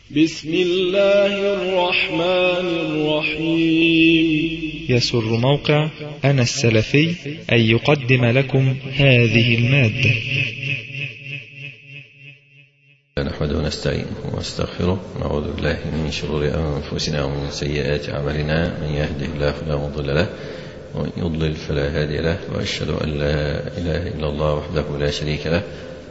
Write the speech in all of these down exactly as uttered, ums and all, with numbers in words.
بسم الله الرحمن الرحيم. يسر موقع أنا السلفي أن يقدم لكم هذه المادة. نحمده ونستعينه ونستغفره ونعوذ بالله من شرور أنفسنا ومن سيئات أعمالنا، من يهده الله فلا مضل له ومن يضلل فلا هادي له، وأشهد أن لا إله إلا الله وحده لا شريك له،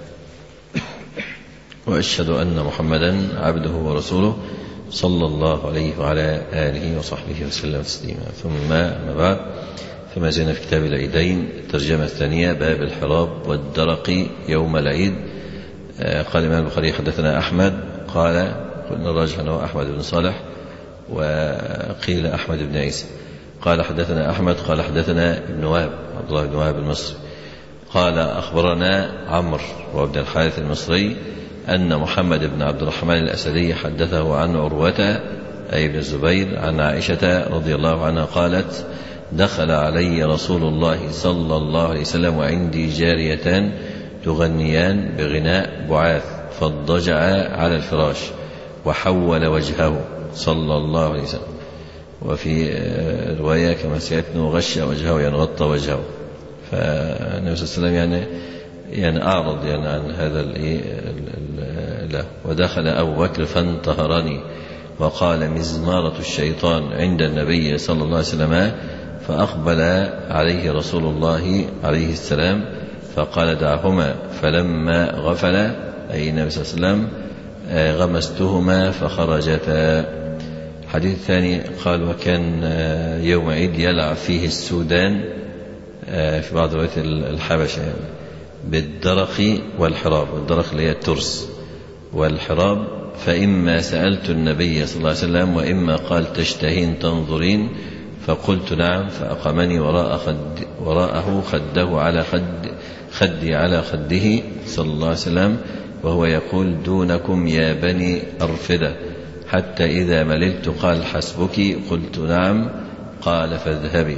وأشهد أن محمدا عبده ورسوله صلى الله عليه وعلى آله وصحبه وسلم تسليما. ثم أما بعد، فما زلنا في كتاب العيدين، الترجمة الثانية، باب الحراب والدرق يوم العيد. قال الإمام البخاري حدثنا أحمد، قال قلنا الراجح أنه أحمد بن صالح، وقيل أحمد بن عيسى. قال حدثنا أحمد قال حدثنا ابن وهب عبد الله بن وهب المصري قال أخبرنا عمرو وابن الحارث المصري أن محمد بن عبد الرحمن الأسدي حدثه عن عروة أي بن الزبير عن عائشة رضي الله عنها قالت: دخل علي رسول الله صلى الله عليه وسلم وعندي جاريتان تغنيان بغناء بعاث، فاضطجع على الفراش وحول وجهه صلى الله عليه وسلم، وفي رواية كما سيأتي غش وجهه، يعني غطى وجهه. فالنبي صلى الله عليه وسلم يعني يعني أعرض يعني عن هذا لا. ودخل أبو بكر فانتهرني وقال: مزمارة الشيطان عند النبي صلى الله عليه وسلم. فأقبل عليه رسول الله عليه السلام فقال: دعهما. فلما غفل أي النبي صلى الله عليه وسلم غمستهما فخرجتا. الحديث الثاني قال: وكان يوم عيد يلعب فيه السودان في بعض روايات الحبشة يعني بالدرق والحراب. الدرق اللي هي الترس، والحراب فإما سألت النبي صلى الله عليه وسلم وإما قال: تشتهين تنظرين؟ فقلت: نعم. فأقامني وراء خد وراءه خده على خد خدي على خده صلى الله عليه وسلم، وهو يقول: دونكم يا بني أرفدة. حتى إذا مللت قال: حسبك؟ قلت: نعم. قال: فاذهبي.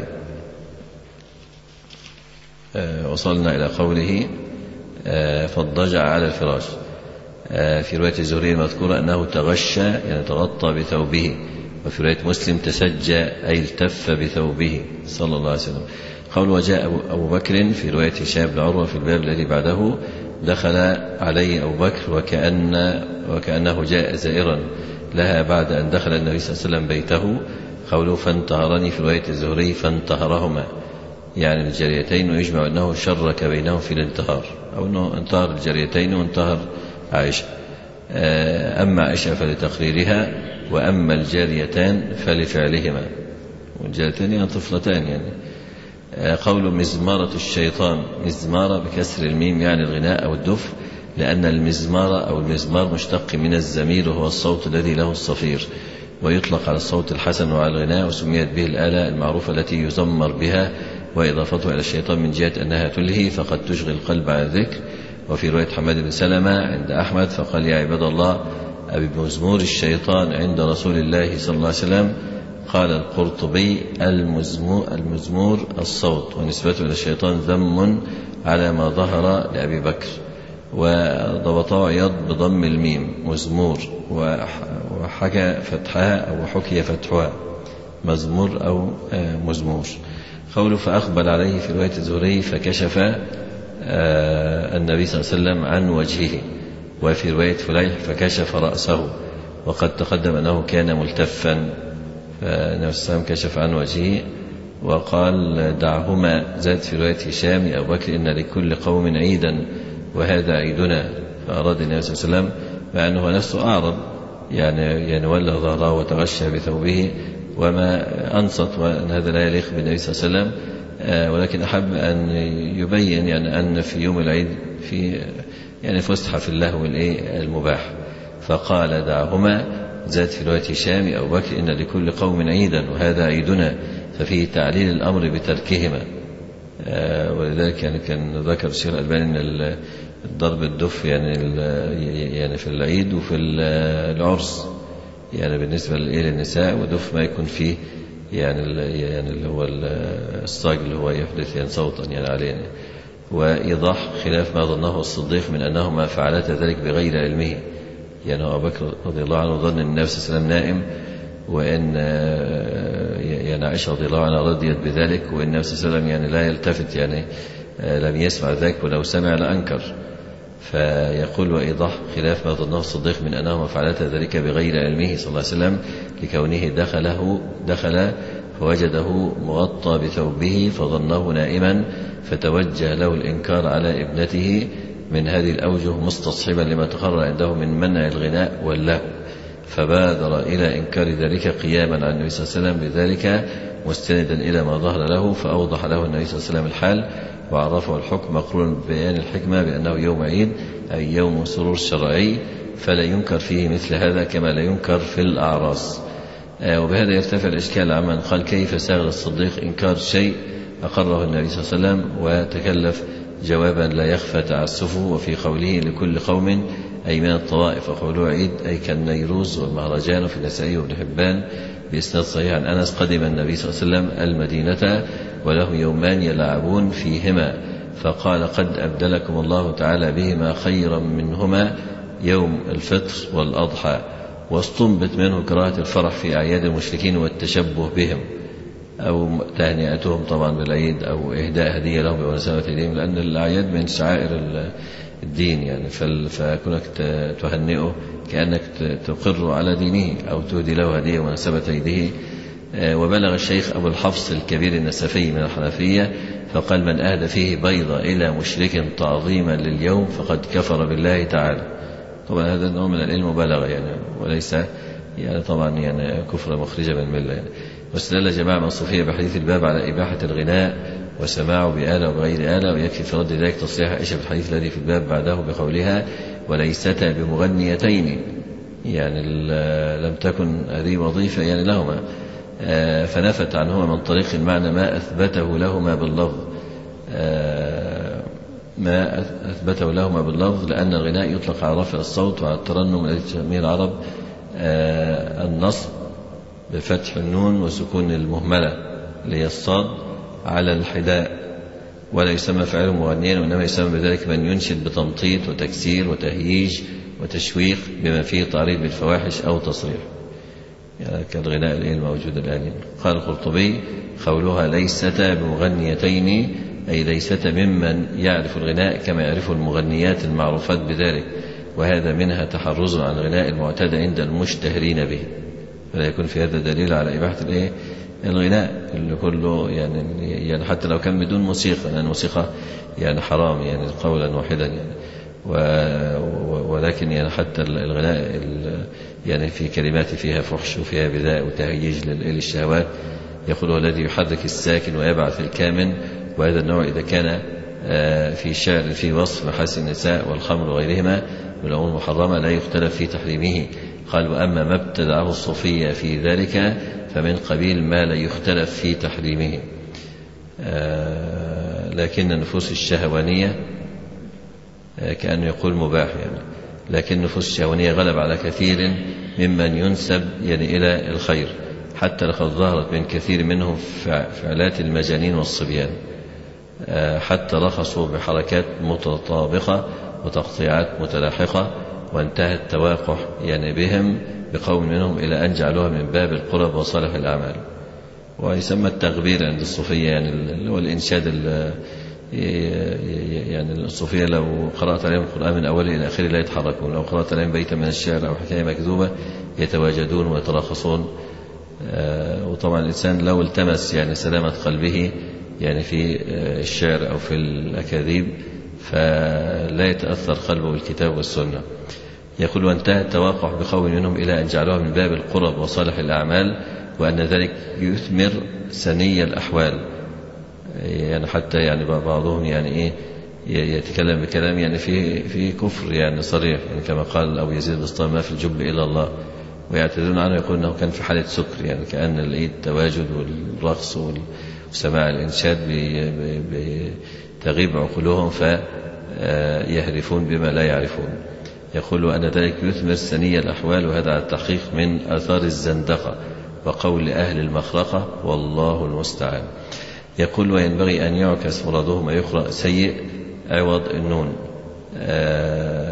وصلنا إلى قوله فاضطجع على الفراش. في رواية الزهري المذكورة أنه تغشى يعني تغطى بثوبه، وفي رواية مسلم تسجى أي التف بثوبه صلى الله عليه وسلم. قول: وجاء أبو بكر في رواية هشام بن عروة في الباب الذي بعده: دخل علي أبو بكر وكأن وكأنه جاء زائرا لها بعد أن دخل النبي صلى الله عليه وسلم بيته. قوله فانتهرني في رواية الزهري فانتهرهما يعني الجاريتين، ويجمع أنه شرك بينهم في الانتهار، أو أنه انتهر الجاريتين وانتهر عائشة. أما عائشة فلتقريرها، وأما الجاريتان فلفعلهما. والجاريتان يعني طفلتان يعني. قول مزمارة الشيطان، مزمارة بكسر الميم يعني الغناء أو الدف، لأن المزمارة أو المزمار مشتق من الزمير، وهو الصوت الذي له الصفير، ويطلق على الصوت الحسن وعلى الغناء، وسميت به الآلة المعروفة التي يزمر بها، وإضافته إلى الشيطان من جهة أنها تلهي فقد تشغل القلب عن الذكر. وفي رواية حماد بن سلمة عند أحمد فقال: يا عباد الله، أبي بمزمور الشيطان عند رسول الله صلى الله عليه وسلم. قال القرطبي: المزمور, المزمور الصوت، ونسبته إلى الشيطان ذم على ما ظهر لأبي بكر. وضبطه عياض بضم الميم مزمور، وحكى فتحها أو حكي فتحها مزمور أو مزمور. قوله فأقبل عليه في رواية الزهري فكشف النبي صلى الله عليه وسلم عن وجهه، وفي رواية فليح فكشف رأسه، وقد تقدم أنه كان ملتفا، فالنبي صلى الله عليه وسلم كشف عن وجهه وقال: دعهما. زاد في رواية هشام أبو بكر: إن لكل قوم عيدا وهذا عيدنا. فأراد النبي صلى الله عليه وسلم مع أنه نفسه أعرض يعني يعني ولى ظهره وتغشى بثوبه وما أنصت، وأن هذا لا يليق بالنبي صلى الله عليه وسلم، ولكن أحب أن يبين يعني أن في يوم العيد في يعني فسحة في اللهو المباح، فقال: دعهما. زاد في رواية هشام أبو بكر: إن لكل قوم عيدا وهذا عيدنا، ففيه تعليل الأمر بتركهما. ولذلك يعني كان ذكر الشيخ الألباني أن الضرب الدف يعني يعني في العيد وفي العرس يعني بالنسبة للنساء، ودف ما يكون فيه يعني يعني اللي هو الصاج اللي هو يحدث يعني صوتا يعني علينا. وإيضاح خلاف ما ظنه الصديق من أنهما فعلتا ذلك بغير علمه، يعني أبو بكر رضي الله عنه ظن أن النبي صلى الله عليه وسلم نائم، وإن يعني عائشة رضي الله عنها رضيت بذلك، وإن النبي صلى الله عليه وسلم يعني لا يلتفت، يعني لم يسمع ذلك، ولو سمع لأنكر. فيقول وإيضاح خلاف ما ظنه الصديق من أنهما فعلتا ذلك بغير علمه صلى الله عليه وسلم، لكونه دخله دخل فوجده مغطى بثوبه فظنه نائما، فتوجه له الإنكار على ابنته من هذه الأوجه مستصحبا لما تقرر عنده من منع الغناء واللهو، فبادر إلى إنكار ذلك قياما عن النبي صلى الله عليه وسلم بذلك مستندا إلى ما ظهر له، فأوضح له النبي صلى الله عليه وسلم الحال وعرفه الحكم مقرون ببيان الحكمة بأنه يوم عيد أي يوم سرور شرعي، فلا ينكر فيه مثل هذا كما لا ينكر في الأعراس. وبهذا يرتفع الإشكال عمن قال كيف ساغ الصديق إنكار شيء أقره النبي صلى الله عليه وسلم، وتكلف جوابا لا يخفى تعسفه. وفي قوله لكل قوم أي من الطوائف، وقوله عيد أي كالنيروز والمهرجان، وفي النسائي وابن حبان بإسناد صحيح عن أنس قدم النبي صلى الله عليه وسلم المدينة وله يومان يلعبون فيهما، فقال قد أبدلكم الله تعالى بهما خيرا منهما يوم الفطر والأضحى، واستنبط منه كراهة الفرح في أعياد المشركين والتشبه بهم، أو تهنئتهم طبعا بالعيد، أو إهداء هدية لهم بمناسبة عيدهم، لأن الأعياد من شعائر الدين، يعني فكونك تهنئه كأنك تقر على دينه أو تهدي له هدية بمناسبة عيده. وبلغ الشيخ أبو الحفص الكبير النسفي من الحنفية فقال من أهدى فيه بيضة إلى مشرك تعظيما لليوم فقد كفر بالله تعالى. طبعا هذا نوع من العلم مبالغة يعني، وليس يعني طبعا يعني كفر مخرجة من الملة يعني. واستدل جماعة من الصوفية بحديث الباب على إباحة الغناء وسماعه بآلة وبغير آلة، ويكفي في رد ذلك تصريح عائشة في الحديث الذي في الباب بعده بقولها وليستا بمغنيتين، يعني لم تكن هذه وظيفة يعني لهما، فنفت عنهما من طريق المعنى ما أثبته لهما باللفظ ما أثبته لهما باللفظ لأن الغناء يطلق على رفع الصوت وعلى الترنم الذي تسميه العرب النصب بفتح النون وسكون المهملة اللي هي الصاد على الحداء، ولا يسمى فعله مغنيا، وإنما يسمى بذلك من ينشد بتمطيط وتكسير وتهييج وتشويق بما فيه تعريض بالفواحش أو تصريح، يعني كالغناء الموجود الآن. قال القرطبي قولها ليستا بمغنيتين أي ليستا ممن يعرف الغناء كما يعرف المغنيات المعروفات بذلك، وهذا منها تحرز عن الغناء المعتاد عند المشتهرين به، فلا يكون في هذا دليل على إباحة الإيه الغناء اللي كله يعني, يعني حتى لو كان بدون موسيقى، لأن يعني الموسيقى يعني حرام يعني قولا واحدا يعني، ولكن يعني حتى الغناء يعني في كلمات فيها فحش وفيها بذاء وتهييج للشهوات، يقوله الذي يحرك الساكن ويبعث الكامن، وهذا النوع إذا كان في شعر في وصف محاسن النساء والخمر وغيرهما من الأمور المحرمة لا يختلف في تحريمه. قال وأما ما ابتدعه الصوفية في ذلك فمن قبيل ما لا يختلف في تحريمه، لكن النفوس الشهوانية كأنه يقول مباح يعني، لكن النفوس الشهوانية غلب على كثير ممن ينسب يعني إلى الخير، حتى لقد ظهرت من كثير منهم فعلات المجانين والصبيان، حتى رخصوا بحركات متطابقة وتقطيعات متلاحقة، وانتهى التواقح يعني بهم بقوم منهم إلى أن جعلوها من باب القرب وصالح الأعمال. ويسمى التغبير عند الصوفية يعني اللي هو الإنشاد يعني الصوفية لو قرأت عليهم القرآن من أوله إلى آخره لا يتحركون، لو قرأت عليهم بيتا من الشعر أو حكاية مكذوبة يتواجدون ويتراخصون. وطبعا الإنسان لو التمس يعني سلامة قلبه يعني في الشعر أو في الأكاذيب فلا يتأثر قلبه بالكتاب والسنة. يقول وانتهى التواقع بقوم منهم إلى أن جعلوها من باب القرب وصالح الأعمال، وأن ذلك يثمر سني الأحوال، يعني حتى يعني بعضهم يعني إيه يتكلم بكلام يعني في في كفر يعني صريح، يعني كما قال أبو يزيد البسطامي ما في الجب إلى الله، ويعتذرون عنه يقول أنه كان في حالة سكر، يعني كأن التواجد والرقص وسماع الإنشاد بتغيب عقولهم فيهرفون بما لا يعرفون. يقول أن ذلك يثمر سني الأحوال، وهذا على التحقيق من آثار الزندقة وقول أهل المخرقة والله المستعان. يقول وينبغي أن يعكس مراده ما يقرأ سيء عوض النون،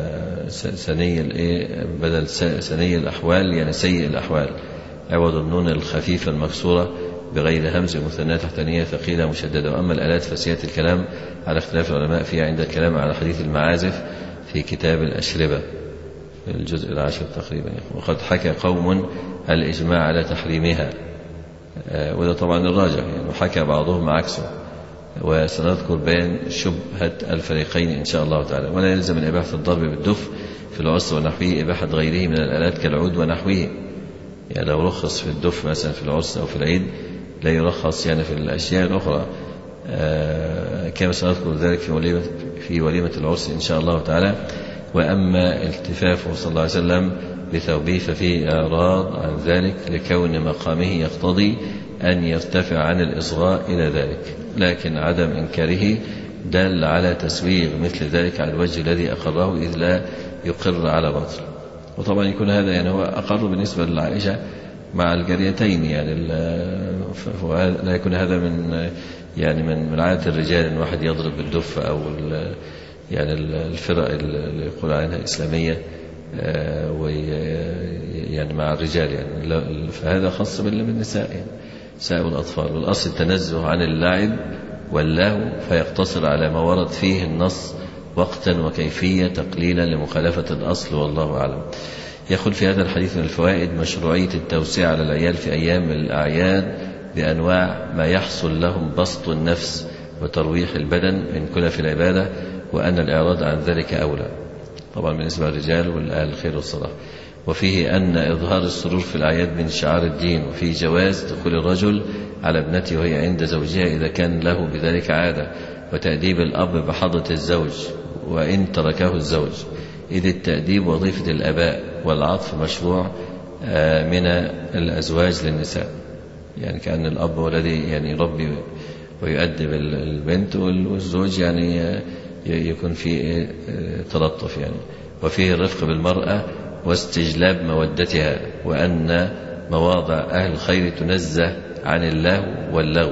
سني الإيه بدل سني الأحوال يعني سيء الأحوال، عوض النون الخفيفة المكسورة بغير همز مثنى تحتانية ثقيلة مشددة. وأما الآلات فسيأتي الكلام على اختلاف العلماء فيها عند الكلام على حديث المعازف في كتاب الأشربة الجزء العاشر تقريبا. وقد حكى قوم الإجماع على تحريمها، وده طبعا الراجح يعني، وحكى بعضهم عكسه، وسنذكر بيان شبهة الفريقين إن شاء الله تعالى. ولا يلزم من إباحة الضرب بالدف في العرس ونحوه إباحة غيره من الآلات كالعود ونحوه، يعني لو رخص في الدف مثلا في العرس أو في العيد لا يرخص يعني في الأشياء الأخرى. آه كما سنذكر ذلك في وليمة, في وليمة العرس إن شاء الله تعالى. وأما التفافه صلى الله عليه وسلم بثوبه ففيه إعراض عن ذلك لكون مقامه يقتضي أن يرتفع عن الإصغاء إلى ذلك، لكن عدم إنكاره دل على تسويغ مثل ذلك على الوجه الذي أقره إذ لا يقر على باطل. وطبعا يكون هذا يعني هو أقر بالنسبة لعائشة مع الجريتين، يعني لا يكون هذا من يعني من من عادة الرجال أن واحد يضرب بالدف أو يعني الفرق اللي يقول عنها إسلامية ويعني مع الرجال يعني، فهذا خاص بالنساء يعني نساء والأطفال. والأصل التنزه عن اللعب واللهو فيقتصر على ما ورد فيه النص وقتا وكيفية تقليلا لمخالفة الأصل والله أعلم. يقول في هذا الحديث من الفوائد مشروعية التوسيع على العيال في أيام الأعياد بأنواع ما يحصل لهم بسط النفس وترويح البدن من كلف العبادة، وأن الإعراض عن ذلك أولى طبعا بالنسبة للرجال والأهل الخير والصلاح. وفيه أن إظهار السرور في الأعياد من شعار الدين، وفيه جواز دخول الرجل على ابنته وهي عند زوجها إذا كان له بذلك عادة، وتأديب الأب بحضرة الزوج وإن تركه الزوج، إذ التأديب وظيفة الآباء والعطف مشروع من الأزواج للنساء، يعني كأن الأب هو الذي يعني يربي ويؤدب البنت والزوج يعني يكون في تلطف يعني. وفيه الرفق بالمرأة واستجلاب مودتها، وأن مواضع أهل الخير تنزه عن اللهو واللغو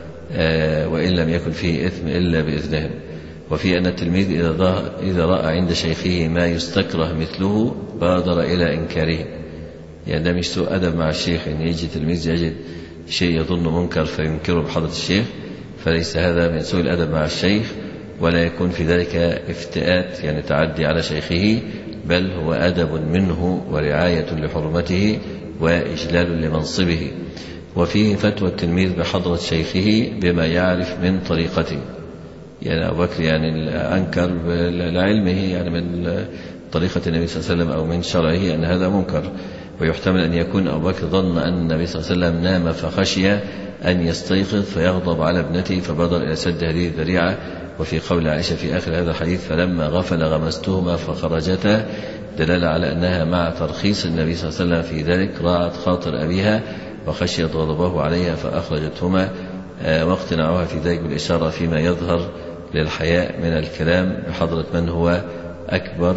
وإن لم يكن فيه إثم إلا بإذنهم. وفي أن التلميذ إذا رأى عند شيخه ما يستكره مثله بادر إلى إنكاره، يعني ده مش سوء أدب مع الشيخ إن يجي تلميذ يجد شيء يظن منكر فينكره بحضرة الشيخ، فليس هذا من سوء الأدب مع الشيخ، ولا يكون في ذلك افتئات يعني تعدي على شيخه، بل هو أدب منه ورعاية لحرمته وإجلال لمنصبه. وفيه فتوى التلميذ بحضرة شيخه بما يعرف من طريقته، يعني أبو بكر يعني أنكر لعلمه يعني من طريقة النبي صلى الله عليه وسلم أو من شرعه أن هذا منكر. ويحتمل أن يكون أبو بكر ظن أن النبي صلى الله عليه وسلم نام فخشي أن يستيقظ فيغضب على ابنته فبادر إلى سد هذه الذريعة. وفي قول عائشة في آخر هذا الحديث فلما غفل غمستهما فخرجتا، دلالة على أنها مع ترخيص النبي صلى الله عليه وسلم في ذلك راعت خاطر أبيها وخشيت غضبه عليها فأخرجتهما، واقتنعوها في ذلك بالإشارة فيما يظهر للحياء من الكلام بحضرة من هو أكبر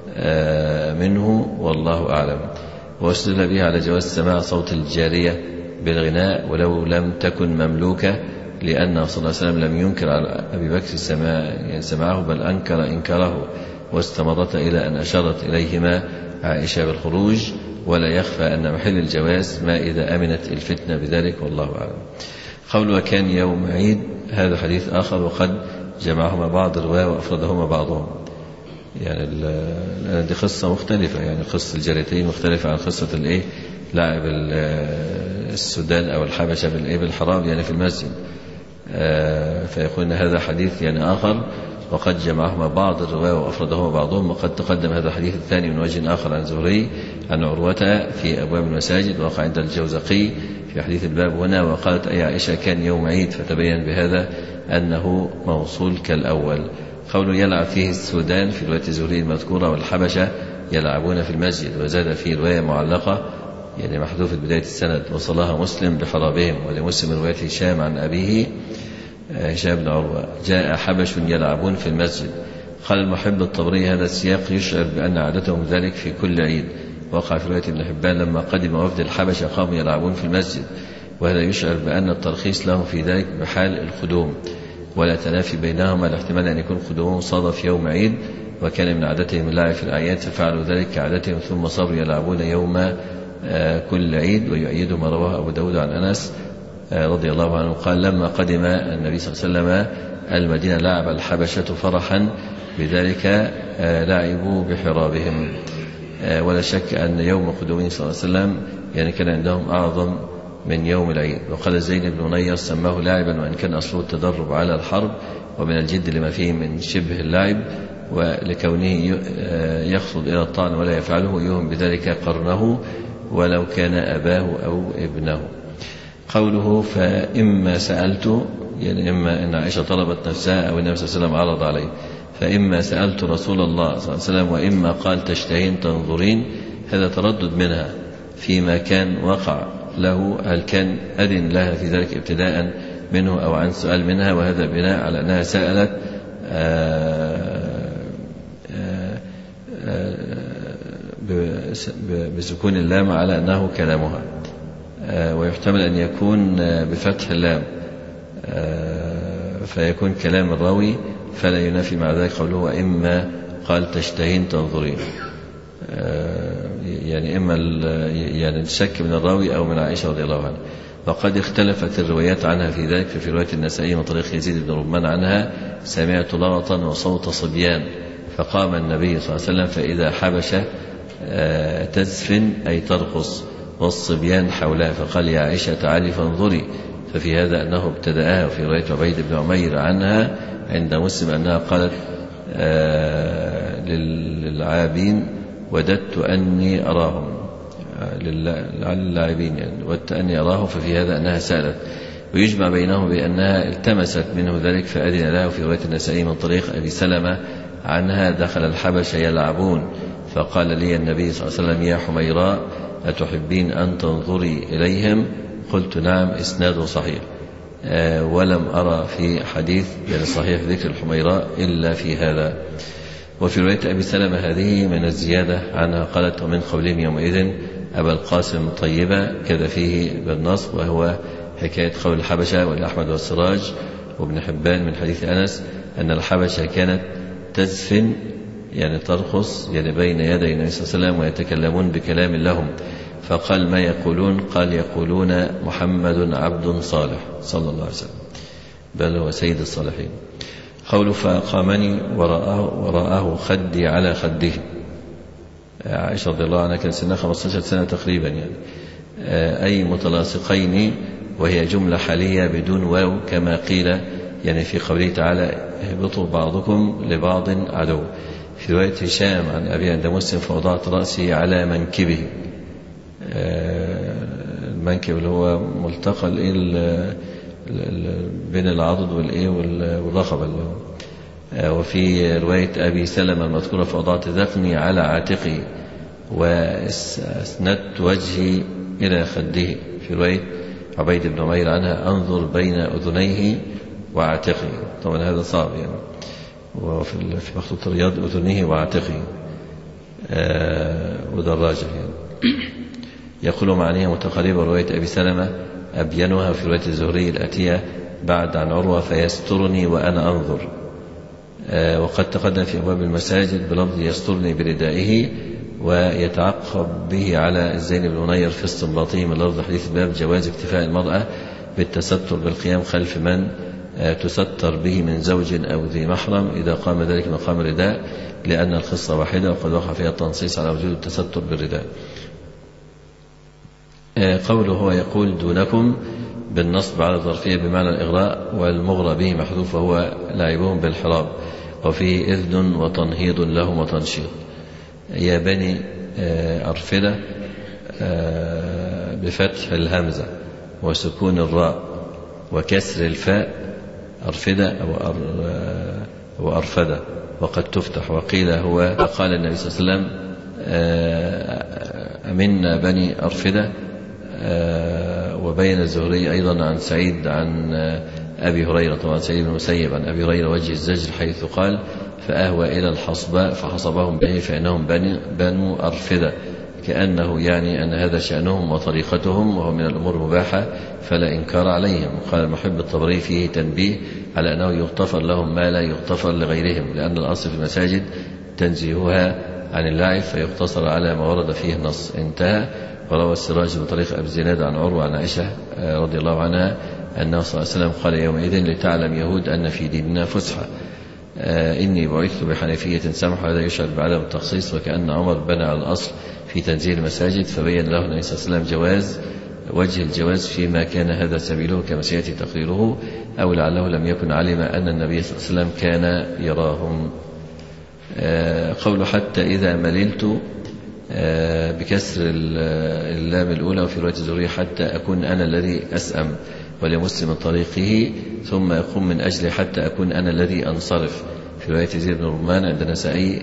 منه والله أعلم. واستدل بها على جواز سماع صوت الجارية بالغناء ولو لم تكن مملوكة، لأنه صلى الله عليه وسلم لم ينكر على أبي بكر سماعه بل أنكر إنكاره، واستمرت إلى أن أشارت إليهما عائشة بالخروج. ولا يخفى أن محل الجواز ما إذا أمنت الفتنة بذلك والله أعلم. قول وكان يوم عيد هذا حديث آخر وقد جمعهما بعض الرواة وأفردهما بعضهم، يعني دي قصة مختلفة، يعني قصة الجاريتين مختلفة عن قصة الإيه لاعب السودان أو الحبشة بالإيه بالحرام يعني في المسجد. فيقول أن هذا حديث يعني آخر وقد جمعهما بعض الرواة وأفردهما بعضهم. وقد تقدم هذا الحديث الثاني من وجه آخر عن زهري عن عروة في أبواب المساجد، وقع عند الجوزقي في حديث الباب هنا. وقالت أي عائشة كان يوم عيد، فتبين بهذا أنه موصول كالأول. قول يلعب فيه السودان في رواية زهري المذكورة والحبشة يلعبون في المسجد. وزاد في رواية معلقة يعني محذوفة بداية السند وصلها مسلم بحرابهم، ولمسلم رواية هشام عن أبيه هشام بن عروة جاء حبش يلعبون في المسجد. قال المحب الطبري هذا السياق يشعر بأن عادتهم ذلك في كل عيد. وقع في رواية ابن حبان لما قدم وفد الحبشة قاموا يلعبون في المسجد، وهذا يشعر بأن الترخيص لهم في ذلك بحال القدوم، ولا تنافي بينهما لاحتمال أن يكون قدومهم صادف يوم عيد وكان من عادتهم اللعب في الأعياد ففعلوا ذلك كعادتهم ثم صاروا يلعبون يوم كل عيد. ويؤيد ما رواه أبو داود عن أنس رضي الله عنه قال لما قدم النبي صلى الله عليه وسلم المدينة لعب الحبشة فرحا بذلك لعبوا بحرابهم. ولا شك أن يوم قدومه صلى الله عليه وسلم يعني كان عندهم أعظم من يوم العيد. وقال زيد بن منير سماه لاعبا وإن كان أصله التدرب على الحرب ومن الجد لما فيه من شبه اللعب ولكونه يخطط إلى الطعن ولا يفعله يوهم بذلك قرنه ولو كان أباه أو ابنه. قوله فإما سألت يعني إما أن عائشة طلبت نفسها أو النبي صلى الله عليه وسلم عرض عليه فإما سألت رسول الله صلى الله عليه وسلم وإما قال تشتهين تنظرين هذا تردد منها فيما كان وقع له هل كان أذن لها في ذلك ابتداء منه أو عن سؤال منها وهذا بناء على أنها سألت بسكون اللام على أنه كلامها ويحتمل أن يكون بفتح اللام فيكون كلام الراوي فلا ينافي مع ذلك قوله وإما قال تشتهين تنظرين يعني إما يعني الشك من الراوي أو من عائشة رضي الله عنها. وقد اختلفت الروايات عنها في ذلك ففي رواية النسائي من طريق يزيد بن رمان عنها سمعت لغطا وصوت صبيان فقام النبي صلى الله عليه وسلم فإذا حبش تزفن أي ترقص والصبيان حولها فقال يا عائشة تعالي فانظري ففي هذا أنه ابتدأها. وفي رواية عبيد بن عمير عنها عند مسلم أنها قالت للعابين وددت أني أراهم للاعبين يعني وددت أني أراهم ففي هذا أنها سألت. ويجمع بينهم بأنها التمست منه ذلك فأذن لها. في رواية النسائي من طريق أبي سلمة عنها دخل الحبش يلعبون فقال لي النبي صلى الله عليه وسلم يا حميراء أتحبين أن تنظري إليهم قلت نعم إسناده صحيح أه ولم أرى في حديث يعني صحيح ذكر الحميراء إلا في هذا. وفي رواية أبي سلمة هذه من الزيادة عنها قالت ومن قولهم يومئذ أبا القاسم طيبة كذا فيه بالنصب وهو حكاية قول الحبشة والأحمد والسراج وابن حبان من حديث أنس أن الحبشة كانت تزفن يعني ترقص يعني بين يدي النبي صلى الله عليه وسلم ويتكلمون بكلام لهم فقال ما يقولون قال يقولون محمد عبد صالح صلى الله عليه وسلم بل هو سيد الصالحين. قوله فأقامني وراءه, وراءه خدي على خده عائشة رضي الله عنها كان سنة خمسة عشر سنة تقريبا يعني أي متلاصقين وهي جملة حالية بدون واو كما قيل يعني في قوله تعالى اهبطوا بعضكم لبعض عدو. في رواية هشام عن أبي عند مسلم فوضعت رأسي على منكبه المنكب اللي هو ملتقى بين العضد والإيه والرقبة. وفي رواية أبي سلمة المذكورة فوضعت ذقني على عاتقي وأسندت وجهي إلى خده. في رواية عبيد بن عمير عنها أنظر بين أذنيه وعاتقه طبعا هذا صعب يعني وفي مخطوط الرياض أذنيه وعاتقه ودراجه يعني. يقول معنيها متقاربة. رواية أبي سلمة أبينها في رواية الزهري الآتية بعد عن عروة فيسترني وأنا أنظر. وقد تقدم في أبواب المساجد بلفظ يسترني بردائه ويتعقب به على الزين بن منير في استنباطه من لفظ حديث باب جواز اكتفاء المرأة بالتستر بالقيام خلف من تستر به من زوج أو ذي محرم إذا قام ذلك مقام الرداء لأن القصة واحدة وقد وقع فيها التنصيص على وجود التستر بالرداء. قوله هو يقول دونكم بالنصب على الظرفية بمعنى الإغراء والمغرى به محذوف وهو لعبهم بالحراب وفيه إذن وتنهيض لهم وتنشيط. يا بني أرفدة بفتح الهمزة وسكون الراء وكسر الفاء أرفدة أو أرفدة وقد تفتح. وقيل هو قال النبي صلى الله عليه وسلم أمنا بني أرفدة. وبين الزهري أيضا عن سعيد عن أبي هريرة طبعا سعيد بن المسيب عن أبي هريرة وجه الزجر حيث قال فأهوى إلى الحصباء فحصبهم به فإنهم بنو أرفدة كأنه يعني أن هذا شأنهم وطريقتهم وهو من الأمور المباحة فلا إنكار عليهم. قال المحب الطبري فيه تنبيه على أنه يغتفر لهم ما لا يغتفر لغيرهم لأن الأصل في المساجد تنزيهها عن اللعب فيقتصر على ما ورد فيه النص. انتهى. وروى السراج بطريق أبي الزناد عن عروة عن عائشة رضي الله عنها أنه صلى الله عليه وسلم قال يومئذ لتعلم يهود أن في ديننا فسحة إني بعثت بحنيفية سمحة. هذا يشعر بعدم التخصيص، وكأن عمر بنى على الأصل في تنزيل المساجد فبين له النبي صلى الله عليه وسلم جواز وجه الجواز فيما كان هذا سبيله كما سيأتي تقريره، أو لعله لم يكن علم أن النبي صلى الله عليه وسلم كان يراهم. قول حتى إذا مللت بكسر اللام الأولى، وفي رواية الزهري حتى أكون أنا الذي أسأم، ولمسلم من طريقه ثم يقوم من أجل حتى أكون أنا الذي أنصرف، في رواية زيد بن رمان عند النسائي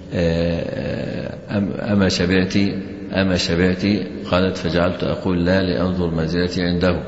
أما شبعتي أما شبعتي قالت فجعلت أقول لا لأنظر منزلتي عنده.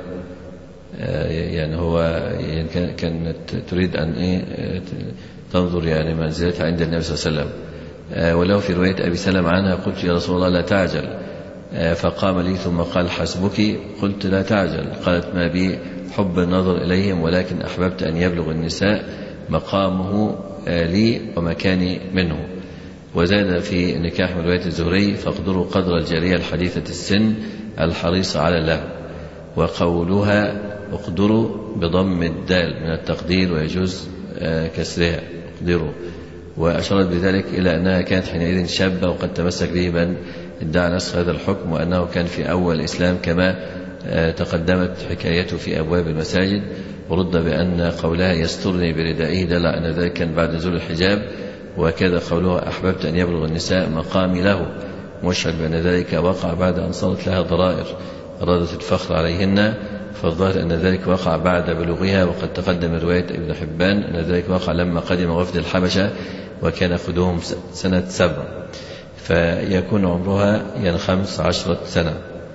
يعني هو يعني كانت تريد أن إيه تنظر يعني منزلتها عند النبي صلى الله عليه وسلم. ولو في رواية أبي سلمة عنها قلت يا رسول الله لا تعجل، فقام لي ثم قال حسبك، قلت لا تعجل، قالت ما بي حب النظر إليهم ولكن أحببت أن يبلغ النساء مقامه لي ومكاني منه. وزاد في النكاح من رواية الزهري فاقدروا قدر الجارية الحديثة السن الحريصة على اللهو، وقولها اقدروا بضم الدال من التقدير ويجوز كسرها اقدروا، وأشارت بذلك إلى أنها كانت حينئذ شابة وقد تمسك به من ادعى نسخ هذا الحكم، وأنه كان في أول الإسلام كما تقدمت حكايته في أبواب المساجد. ورد بأن قولها يسترني بردائه دل أن ذلك كان بعد نزول الحجاب، وكذا قولها أحببت أن يبلغ النساء مقامي له مشعر بأن ذلك وقع بعد أن صارت لها ضرائر أرادت الفخر عليهن، فالظاهر أن ذلك وقع بعد بلوغها. وقد تقدم رواية ابن حبان أن ذلك وقع لما قدم وفد الحبشة وكان خدوهم سنة سبع، فيكون عمرها يعني خمس عشرة سنة.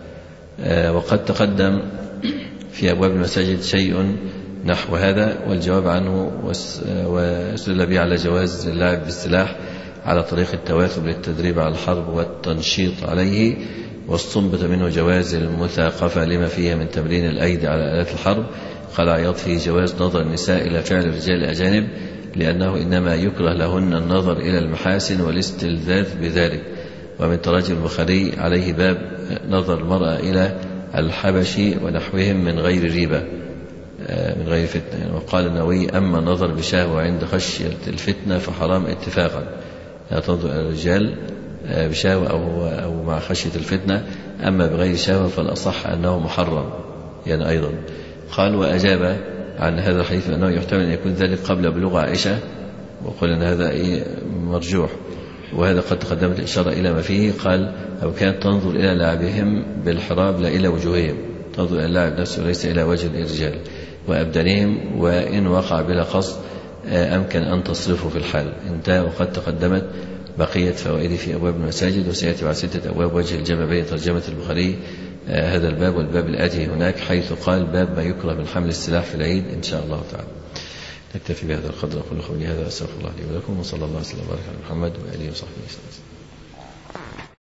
وقد تقدم في أبواب المساجد شيء نحو هذا، والجواب عنه واستدل به على جواز اللعب بالسلاح على طريق التواثب للتدريب على الحرب والتنشيط عليه، واستنبط منه جواز المثاقفة لما فيها من تمرين الأيدي على آلات الحرب. قال عياض فيه جواز نظر النساء إلى فعل الرجال الأجانب لأنه إنما يكره لهن النظر إلى المحاسن والاستلذاذ بذلك. ومن تراجم البخاري عليه باب نظر المرأة إلى الحبشي ونحوهم من غير ريبة من غير فتنة. وقال النووي أما النظر بشهوة عند خشية الفتنة فحرام اتفاقا، لا تنظر إلى الرجال بشهوة أو, أو مع خشية الفتنة، أما بغير شهوة فالأصح أنه محرم يعني أيضا. قال وأجاب عن هذا الحديث أنه يحتمل أن يكون ذلك قبل بلوغ عائشة، وقال أن هذا إيه مرجوح، وهذا قد تقدمت الإشارة إلى ما فيه. قال أو كانت تنظر إلى لعبهم بالحراب لا إلى وجوههم، تنظر إلى اللعب نفسه وليس إلى وجه الرجال وأبدانهم، وإن وقع بلا قصد أمكن أن تصرفه في الحال. انتهى. وقد تقدمت بقية فوائد في أبواب المساجد، وسيأتي بعد ستة أبواب وجه الجمع بين ترجمة البخاري هذا الباب والباب الآتي هناك، حيث قال باب ما يكره من حمل السلاح في العيد إن شاء الله تعالى. نكتفي بهذا القدر، أقول قولي هذا، أستغفر الله لي ولكم، وصلى الله وسلم وبارك على محمد وآله وصحبه وسلم.